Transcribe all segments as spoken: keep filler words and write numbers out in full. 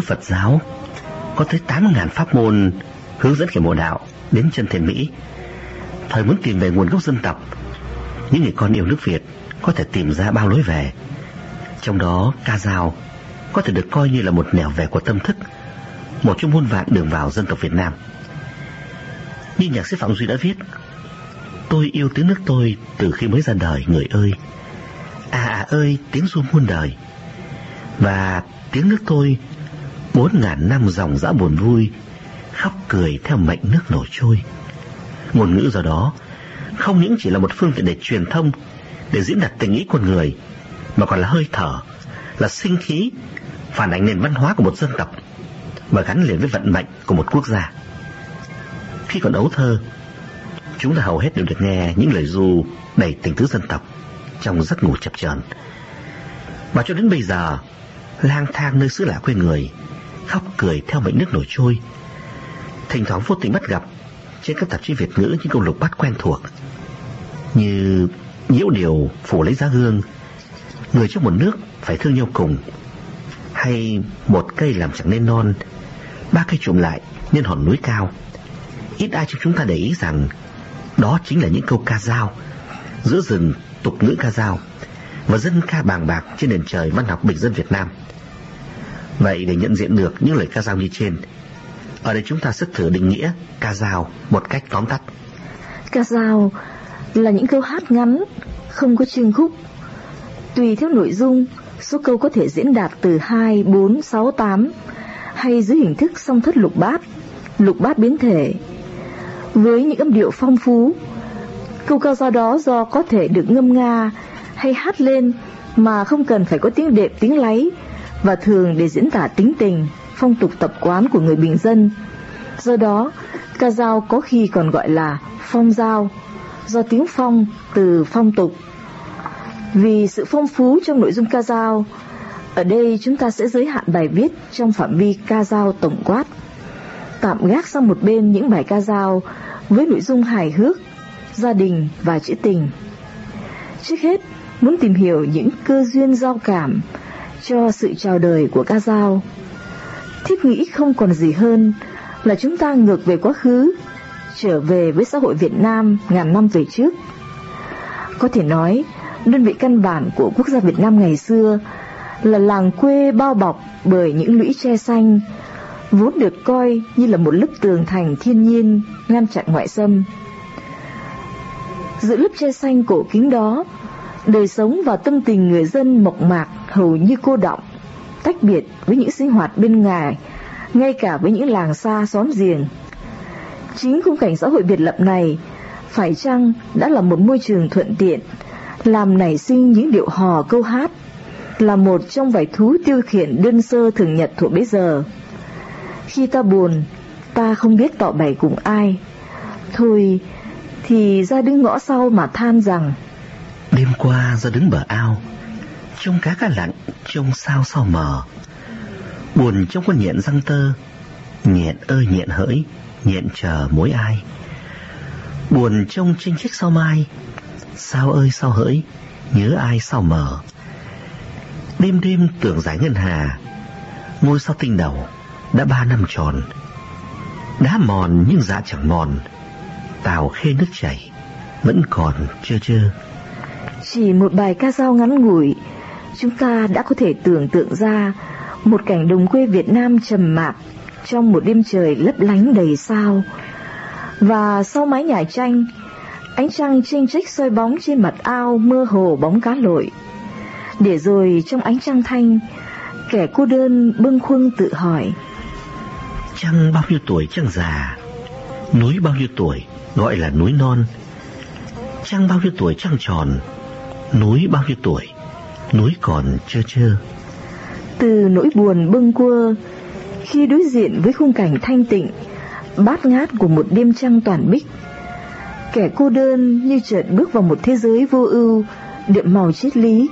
Phật giáo có tới tám ngàn pháp môn hướng dẫn kẻ mộ đạo đến chân thiện mỹ. Thời muốn tìm về nguồn gốc dân tộc, những người con yêu nước Việt có thể tìm ra bao lối về. Trong đó ca dao có thể được coi như là một nẻo về của tâm thức, một trong muôn vạn đường vào dân tộc Việt Nam. Như nhạc sĩ Phạm Duy đã viết: tôi yêu tiếng nước tôi từ khi mới ra đời người ơi, à à ơi tiếng ru muôn đời. Và tiếng nước tôi bốn ngàn năm dòng dã buồn vui, khóc cười theo mệnh nước nổi trôi. Ngôn ngữ do đó không những chỉ là một phương tiện để truyền thông, để diễn đạt tình ý con người, mà còn là hơi thở, là sinh khí, phản ánh nền văn hóa của một dân tộc và gắn liền với vận mệnh của một quốc gia. Khi còn ấu thơ, chúng ta hầu hết đều được nghe những lời ru đầy tình tứ dân tộc trong giấc ngủ chập chờn. Và cho đến bây giờ, lang thang nơi xứ lạ quê người, khóc cười theo mệnh nước nổi trôi, thỉnh thoảng vô tình bắt gặp trên các tạp chí Việt ngữ những câu lục bát quen thuộc như nhiễu điều phủ lấy giá gương, người trong một nước phải thương nhau cùng, hay một cây làm chẳng nên non, ba cây chụm lại nên hòn núi cao. Ít ai trong chúng ta để ý rằng đó chính là những câu ca dao giữa rừng tục ngữ ca dao và dân ca bàng bạc trên nền trời văn học bình dân Việt Nam. Vậy để nhận diện được những lời ca dao như trên, ở đây chúng ta sẽ thử định nghĩa ca dao một cách tóm tắt. Ca dao là những câu hát ngắn, không có chương khúc. Tùy theo nội dung, số câu có thể diễn đạt từ hai, bốn, sáu, tám, hay dưới hình thức song thất lục bát, lục bát biến thể. Với những âm điệu phong phú, câu ca dao đó do có thể được ngâm nga hay hát lên mà không cần phải có tiếng đệm tiếng láy, và thường để diễn tả tính tình, phong tục tập quán của người bình dân. Do đó, ca dao có khi còn gọi là phong dao, do tiếng phong từ phong tục. Vì sự phong phú trong nội dung ca dao, ở đây chúng ta sẽ giới hạn bài viết trong phạm vi ca dao tổng quát, tạm gác sang một bên những bài ca dao với nội dung hài hước, gia đình và trữ tình. Trước hết, muốn tìm hiểu những cơ duyên giao cảm cho sự chào đời của ca dao, thiết nghĩ không còn gì hơn là chúng ta ngược về quá khứ, trở về với xã hội Việt Nam ngàn năm về trước. Có thể nói, đơn vị căn bản của quốc gia Việt Nam ngày xưa là làng quê bao bọc bởi những lũy tre xanh, vốn được coi như là một lớp tường thành thiên nhiên ngăn chặn ngoại xâm. Giữa lớp tre xanh cổ kính đó, đời sống và tâm tình người dân mộc mạc hầu như cô đọng, tách biệt với những sinh hoạt bên ngoài, ngay cả với những làng xa xóm giềng. Chính khung cảnh xã hội biệt lập này phải chăng đã là một môi trường thuận tiện, làm nảy sinh những điệu hò câu hát, là một trong vài thú tiêu khiển đơn sơ thường nhật thuộc bấy giờ. Khi ta buồn, ta không biết tỏ bày cùng ai, thôi thì ra đứng ngõ sau mà than rằng: đêm qua ra đứng bờ ao, trông cá cá lặn, trông sao sao mờ. Buồn trong con nhện răng tơ, nhện ơi nhện hỡi, nhện chờ mối ai. Buồn trông chênh chích sao mai, sao ơi sao hỡi, nhớ ai sao mờ. Đêm đêm tưởng giải ngân hà, ngôi sao tinh đầu đã ba năm tròn. Đá mòn nhưng dạ chẳng mòn, tàu khê nước chảy vẫn còn trơ trơ. Chỉ một bài ca dao ngắn ngủi, chúng ta đã có thể tưởng tượng ra một cảnh đồng quê Việt Nam trầm mặc trong một đêm trời lấp lánh đầy sao. Và sau mái nhà tranh, ánh trăng chênh chếch soi bóng trên mặt ao mơ hồ bóng cá lội. Để rồi trong ánh trăng thanh, kẻ cô đơn bâng khuâng tự hỏi: trăng bao nhiêu tuổi trăng già, núi bao nhiêu tuổi gọi là núi non. Trăng bao nhiêu tuổi trăng tròn, núi bao nhiêu tuổi núi còn trơ trơ. Từ nỗi buồn bâng quơ khi đối diện với khung cảnh thanh tịnh bát ngát của một đêm trăng toàn bích, kẻ cô đơn như chợt bước vào một thế giới vô ưu đượm màu triết lý.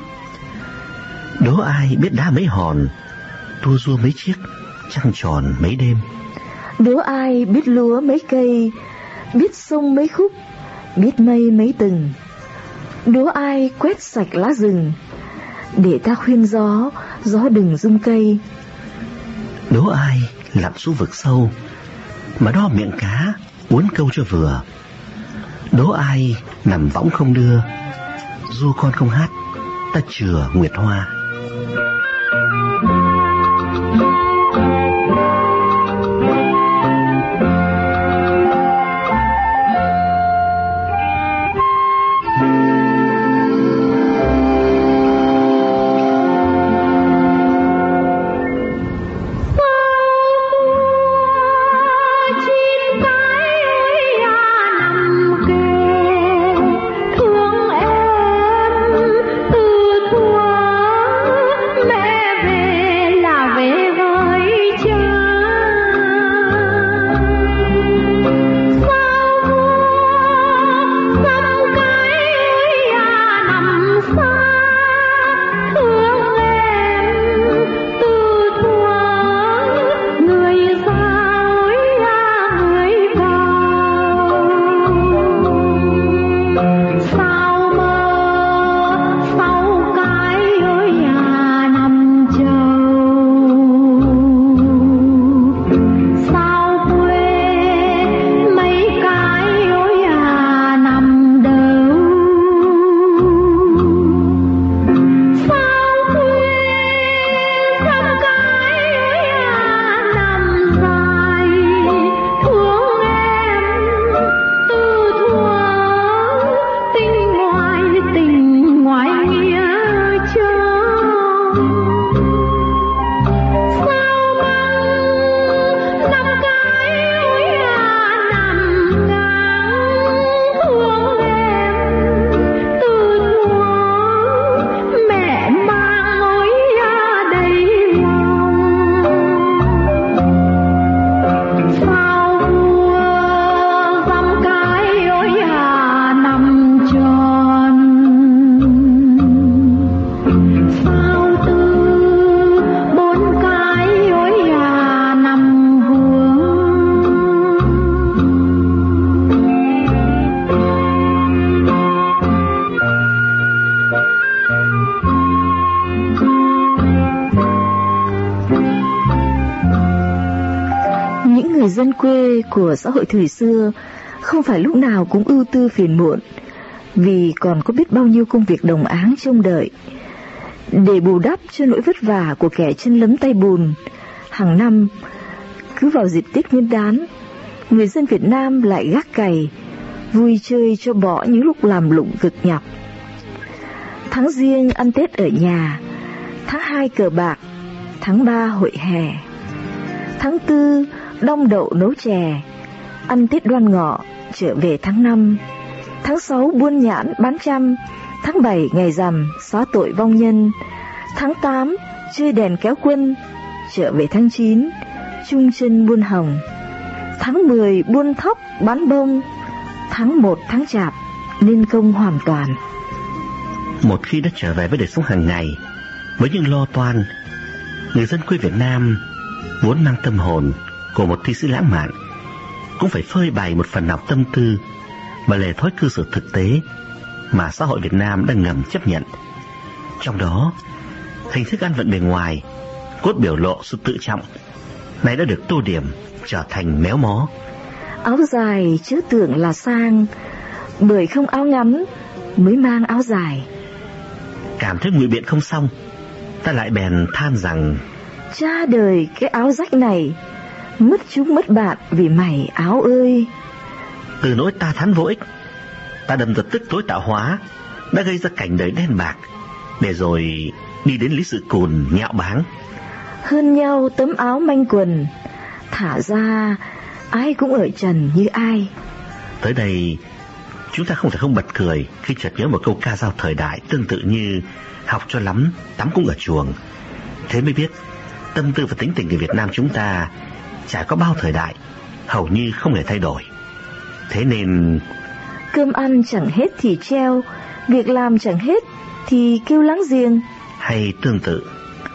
Đố ai biết đá mấy hòn, tua rua mấy chiếc, trăng tròn mấy đêm. Đố ai biết lúa mấy cây, biết sông mấy khúc, biết mây mấy tầng. Đố ai quét sạch lá rừng, để ta khuyên gió, gió đừng rung cây. Đố ai lặn xuống vực sâu mà đo miệng cá uốn câu cho vừa. Đố ai nằm võng không đưa, du con không hát, ta chừa nguyệt hoa. Dân quê của xã hội thời xưa không phải lúc nào cũng ưu tư phiền muộn, vì còn có biết bao nhiêu công việc đồng áng trông đợi. Để bù đắp cho nỗi vất vả của kẻ chân lấm tay bùn, hàng năm cứ vào dịp Tết Nguyên đán, người dân Việt Nam lại gác cày, vui chơi cho bỏ những lúc làm lụng cực nhọc. Tháng Giêng ăn Tết ở nhà, tháng hai cờ bạc, tháng ba hội hè, tháng tư đong đậu nấu chè, ăn Tết Đoan Ngọ, trở về tháng năm, tháng sáu buôn nhãn bán trăm, tháng bảy ngày rằm xóa tội vong nhân, tháng tám chơi đèn kéo quân, trở về tháng chín chung chân buôn hồng, tháng mười buôn thóc bán bông, tháng một tháng chạp nên công hoàn toàn. Một khi đã trở về với đời sống hàng ngày, với những lo toan, người dân quê Việt Nam vốn mang tâm hồn của một thi sĩ lãng mạn cũng phải phơi bày một phần nào tâm tư và lề thói cư xử thực tế mà xã hội Việt Nam đang ngầm chấp nhận. Trong đó, hình thức ăn vận bề ngoài, cốt biểu lộ sự tự trọng, này đã được tô điểm trở thành méo mó. Áo dài chớ tưởng là sang, bởi không áo ngắn mới mang áo dài. Cảm thấy ngụy biện không xong, ta lại bèn than rằng cha đời cái áo rách này, mất chúng mất bạn vì mày áo ơi. Từ nỗi ta thán vô ích, ta đâm ra tức tối tạo hóa, đã gây ra cảnh đời đen bạc, để rồi đi đến lý sự cùn nhạo báng. Hơn nhau tấm áo manh quần, thả ra ai cũng ở trần như ai. Tới đây chúng ta không thể không bật cười khi chợt nhớ một câu ca dao thời đại tương tự như học cho lắm, tắm cũng ở chuồng. Thế mới biết tâm tư và tính tình người Việt Nam chúng ta trải qua bao thời đại, hầu như không hề thay đổi. Thế nên cơm ăn chẳng hết thì treo, việc làm chẳng hết thì kêu láng giềng. Hay tương tự,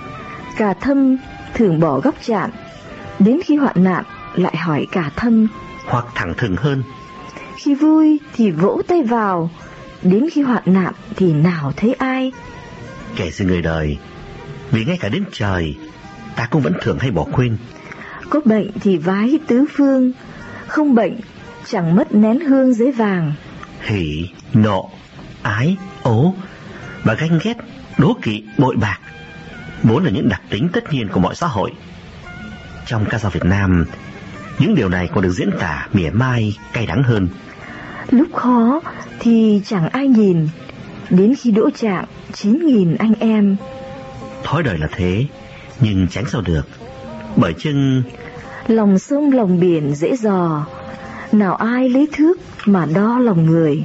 Cà Thâm thường bỏ góc chạn, đến khi hoạn nạn lại hỏi Cà Thâm. Hoặc thẳng thừng hơn, khi vui thì vỗ tay vào, đến khi hoạn nạn thì nào thấy ai. Kể sự người đời, vì ngay cả đến trời ta cũng vẫn thường hay bỏ quên. Có bệnh thì vái tứ phương, không bệnh chẳng mất nén hương giấy vàng. Hỉ, nộ, ái, ố và ganh ghét, đố kỵ, bội bạc vốn là những đặc tính tất nhiên của mọi xã hội. Trong ca dao Việt Nam, những điều này còn được diễn tả mỉa mai, cay đắng hơn. Lúc khó thì chẳng ai nhìn, đến khi đỗ trạng chín nghìn anh em. Thói đời là thế, nhưng tránh sao được, bởi chừng lòng sông lòng biển dễ dò, nào ai lấy thước mà đo lòng người.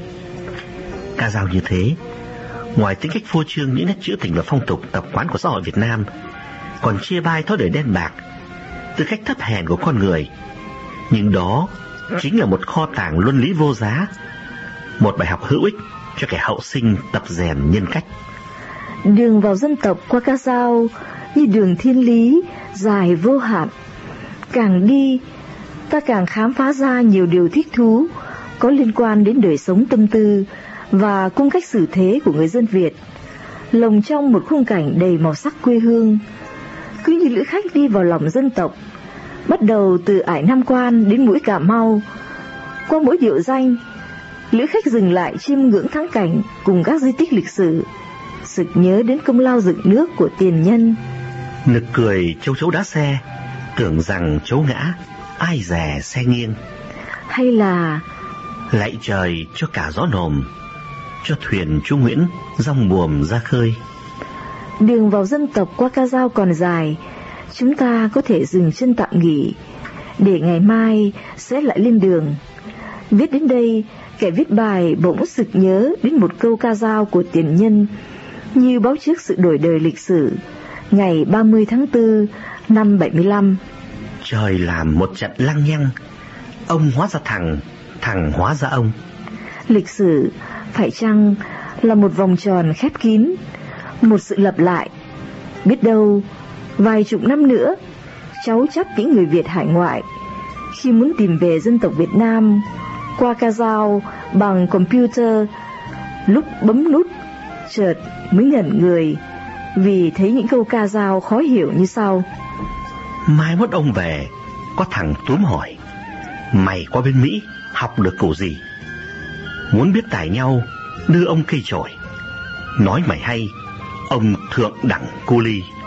Ca dao như thế, ngoài tính cách phô trương những nét trữ tình và phong tục tập quán của xã hội Việt Nam, còn chê bai thói đời đen bạc, tư cách thấp hèn của con người. Nhưng đó chính là một kho tàng luân lý vô giá, một bài học hữu ích cho kẻ hậu sinh tập rèn nhân cách. Đường vào dân tộc qua ca dao như đường thiên lý dài vô hạn. Càng đi, ta càng khám phá ra nhiều điều thích thú có liên quan đến đời sống tâm tư và cung cách xử thế của người dân Việt, lồng trong một khung cảnh đầy màu sắc quê hương. Cứ như lữ khách đi vào lòng dân tộc, bắt đầu từ ải Nam Quan đến mũi Cà Mau. Qua mỗi địa danh, lữ khách dừng lại chiêm ngưỡng thắng cảnh cùng các di tích lịch sử, sực nhớ đến công lao dựng nước của tiền nhân. Nực cười châu chấu đá xe, tưởng rằng chấu ngã, ai dè xe nghiêng. Hay là lạy trời cho cả gió nồm, cho thuyền chú Nguyễn dòng buồm ra khơi. Đường vào dân tộc qua ca dao còn dài, chúng ta có thể dừng chân tạm nghỉ, để ngày mai sẽ lại lên đường. Viết đến đây, kẻ viết bài bỗng sực nhớ đến một câu ca dao của tiền nhân, như báo trước sự đổi đời lịch sử ngày ba mươi tháng tư năm bảy mươi lăm. Trời làm một trận lăng nhăng, ông hóa ra thằng, thằng hóa ra ông. Lịch sử phải chăng là một vòng tròn khép kín, một sự lặp lại? Biết đâu vài chục năm nữa, cháu chắc những người Việt hải ngoại khi muốn tìm về dân tộc Việt Nam qua ca dao bằng computer, lúc bấm nút chợt mới ngẩn người vì thấy những câu ca dao khó hiểu như sau. Mai mốt ông về, có thằng túm hỏi: mày qua bên Mỹ học được củ gì? Muốn biết tài nhau, đưa ông cây chổi. Nói mày hay, ông thượng đẳng cu ly.